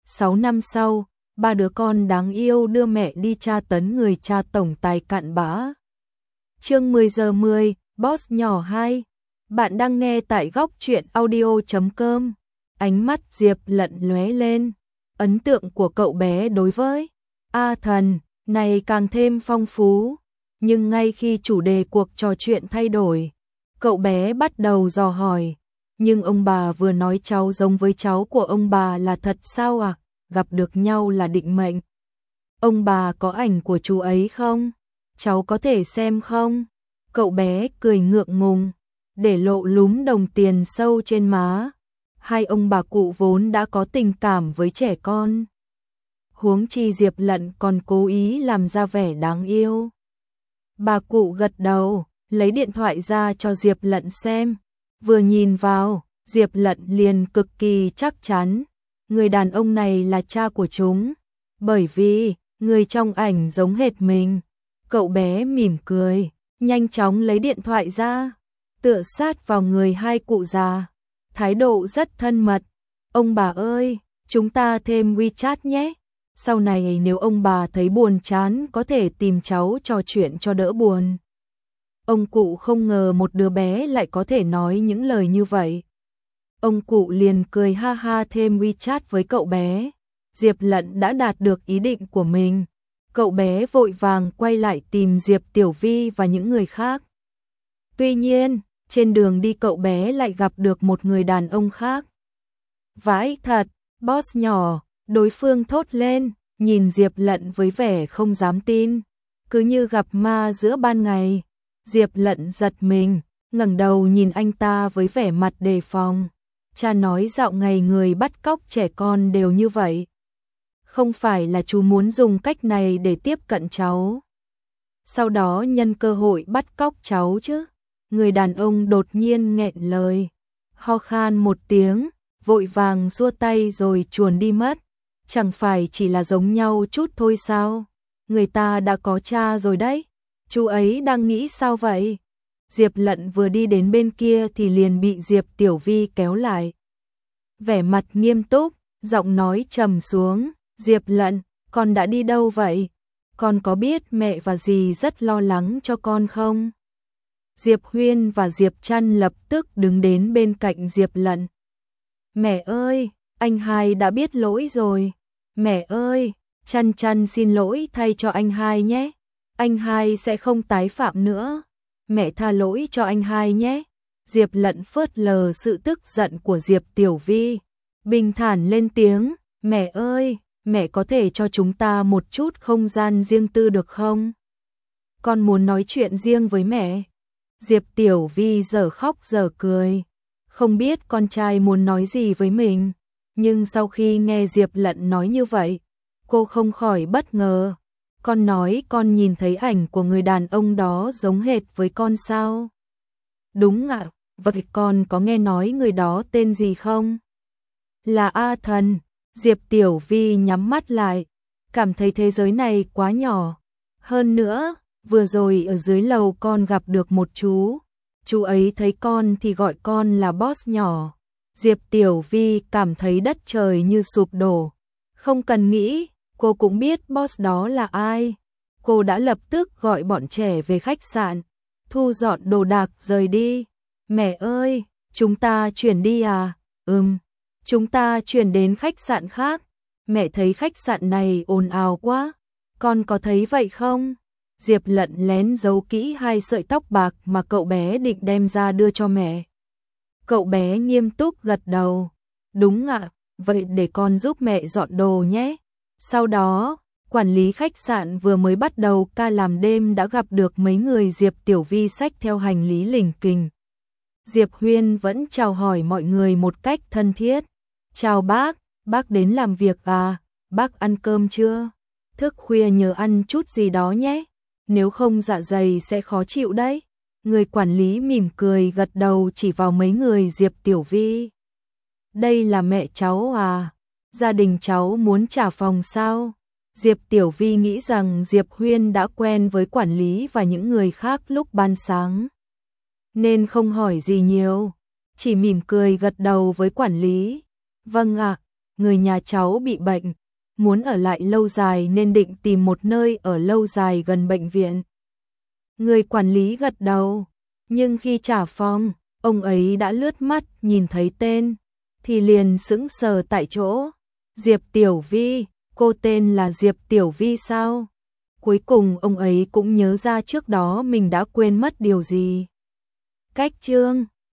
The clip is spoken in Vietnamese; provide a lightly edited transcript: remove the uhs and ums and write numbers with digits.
6 năm sau, ba đứa con đáng yêu đưa mẹ đi tra tấn người cha tổng tài cặn bã. Chương 10 giờ 10, Boss nhỏ 2. Bạn đang nghe tại góc truyện audio.com. Ánh mắt Diệp Lận lóe lên. Ấn tượng của cậu bé đối với A Thần này càng thêm phong phú. Nhưng ngay khi chủ đề cuộc trò chuyện thay đổi, cậu bé bắt đầu dò hỏi. Nhưng ông bà vừa nói cháu giống với cháu của ông bà là thật sao à? Gặp được nhau là định mệnh. Ông bà có ảnh của chú ấy không? Cháu có thể xem không? Cậu bé cười ngượng ngùng, để lộ lúm đồng tiền sâu trên má. Hai ông bà cụ vốn đã có tình cảm với trẻ con. Huống chi Diệp Lận còn cố ý làm ra vẻ đáng yêu. Bà cụ gật đầu, lấy điện thoại ra cho Diệp Lận xem. Vừa nhìn vào, Diệp Lận liền cực kỳ chắc chắn. Người đàn ông này là cha của chúng. Bởi vì, người trong ảnh giống hệt mình. Cậu bé mỉm cười, nhanh chóng lấy điện thoại ra, tựa sát vào người hai cụ già. Thái độ rất thân mật. Ông bà ơi, chúng ta thêm WeChat nhé. Sau này nếu ông bà thấy buồn chán có thể tìm cháu trò chuyện cho đỡ buồn. Ông cụ không ngờ một đứa bé lại có thể nói những lời như vậy. Ông cụ liền cười ha ha thêm WeChat với cậu bé. Diệp Lận đã đạt được ý định của mình. Cậu bé vội vàng quay lại tìm Diệp Tiểu Vi và những người khác. Tuy nhiên, trên đường đi cậu bé lại gặp được một người đàn ông khác. Vãi thật, Boss nhỏ, đối phương thốt lên, nhìn Diệp Lận với vẻ không dám tin. Cứ như gặp ma giữa ban ngày. Diệp Lận giật mình, ngẩng đầu nhìn anh ta với vẻ mặt đề phòng. Cha nói dạo ngày người bắt cóc trẻ con đều như vậy. Không phải là chú muốn dùng cách này để tiếp cận cháu, sau đó nhân cơ hội bắt cóc cháu chứ? Người đàn ông đột nhiên nghẹn lời, ho khan một tiếng, vội vàng xua tay rồi chuồn đi mất. Chẳng phải chỉ là giống nhau chút thôi sao? Người ta đã có cha rồi đấy. Chú ấy đang nghĩ sao vậy? Diệp Lận vừa đi đến bên kia thì liền bị Diệp Tiểu Vi kéo lại. Vẻ mặt nghiêm túc, giọng nói trầm xuống. Diệp Lận, con đã đi đâu vậy? Con có biết mẹ và dì rất lo lắng cho con không? Diệp Huyên và Diệp Trăn lập tức đứng đến bên cạnh Diệp Lận. Mẹ ơi, anh hai đã biết lỗi rồi. Mẹ ơi, Trăn Trăn xin lỗi thay cho anh hai nhé. Anh hai sẽ không tái phạm nữa. Mẹ tha lỗi cho anh hai nhé. Diệp Lận phớt lờ sự tức giận của Diệp Tiểu Vi, bình thản lên tiếng. Mẹ ơi, mẹ có thể cho chúng ta một chút không gian riêng tư được không? Con muốn nói chuyện riêng với mẹ. Diệp Tiểu Vi dở khóc dở cười, không biết con trai muốn nói gì với mình. Nhưng sau khi nghe Diệp Lận nói như vậy, cô không khỏi bất ngờ. Con nói con nhìn thấy ảnh của người đàn ông đó giống hệt với con sao? Đúng ạ, vậy con có nghe nói người đó tên gì không? Là A Thần. Diệp Tiểu Vi nhắm mắt lại, cảm thấy thế giới này quá nhỏ. Hơn nữa, vừa rồi ở dưới lầu con gặp được một chú ấy thấy con thì gọi con là Boss nhỏ. Diệp Tiểu Vi cảm thấy đất trời như sụp đổ. Không cần nghĩ, cô cũng biết Boss đó là ai. Cô đã lập tức gọi bọn trẻ về khách sạn, thu dọn đồ đạc rời đi. Mẹ ơi, chúng ta chuyển đi à? Chúng ta chuyển đến khách sạn khác. Mẹ thấy khách sạn này ồn ào quá. Con có thấy vậy không? Diệp Lận lén giấu kỹ hai sợi tóc bạc mà cậu bé định đem ra đưa cho mẹ. Cậu bé nghiêm túc gật đầu. Đúng ạ, vậy để con giúp mẹ dọn đồ nhé. Sau đó, quản lý khách sạn vừa mới bắt đầu ca làm đêm đã gặp được mấy người Diệp Tiểu Vi xách theo hành lý lỉnh kình. Diệp Huyên vẫn chào hỏi mọi người một cách thân thiết. Chào bác đến làm việc à? Bác ăn cơm chưa? Thức khuya nhớ ăn chút gì đó nhé, nếu không dạ dày sẽ khó chịu đấy. Người quản lý mỉm cười gật đầu chỉ vào mấy người Diệp Tiểu Vi. Đây là mẹ cháu à? Gia đình cháu muốn trả phòng sao? Diệp Tiểu Vi nghĩ rằng Diệp Huyên đã quen với quản lý và những người khác lúc ban sáng, nên không hỏi gì nhiều, chỉ mỉm cười gật đầu với quản lý. Vâng ạ, người nhà cháu bị bệnh, muốn ở lại lâu dài nên định tìm một nơi ở lâu dài gần bệnh viện. Người quản lý gật đầu, nhưng khi trả phòng, ông ấy đã lướt mắt nhìn thấy tên, thì liền sững sờ tại chỗ. Diệp Tiểu Vi, cô tên là Diệp Tiểu Vi sao? Cuối cùng ông ấy cũng nhớ ra trước đó mình đã quên mất điều gì. Cách chương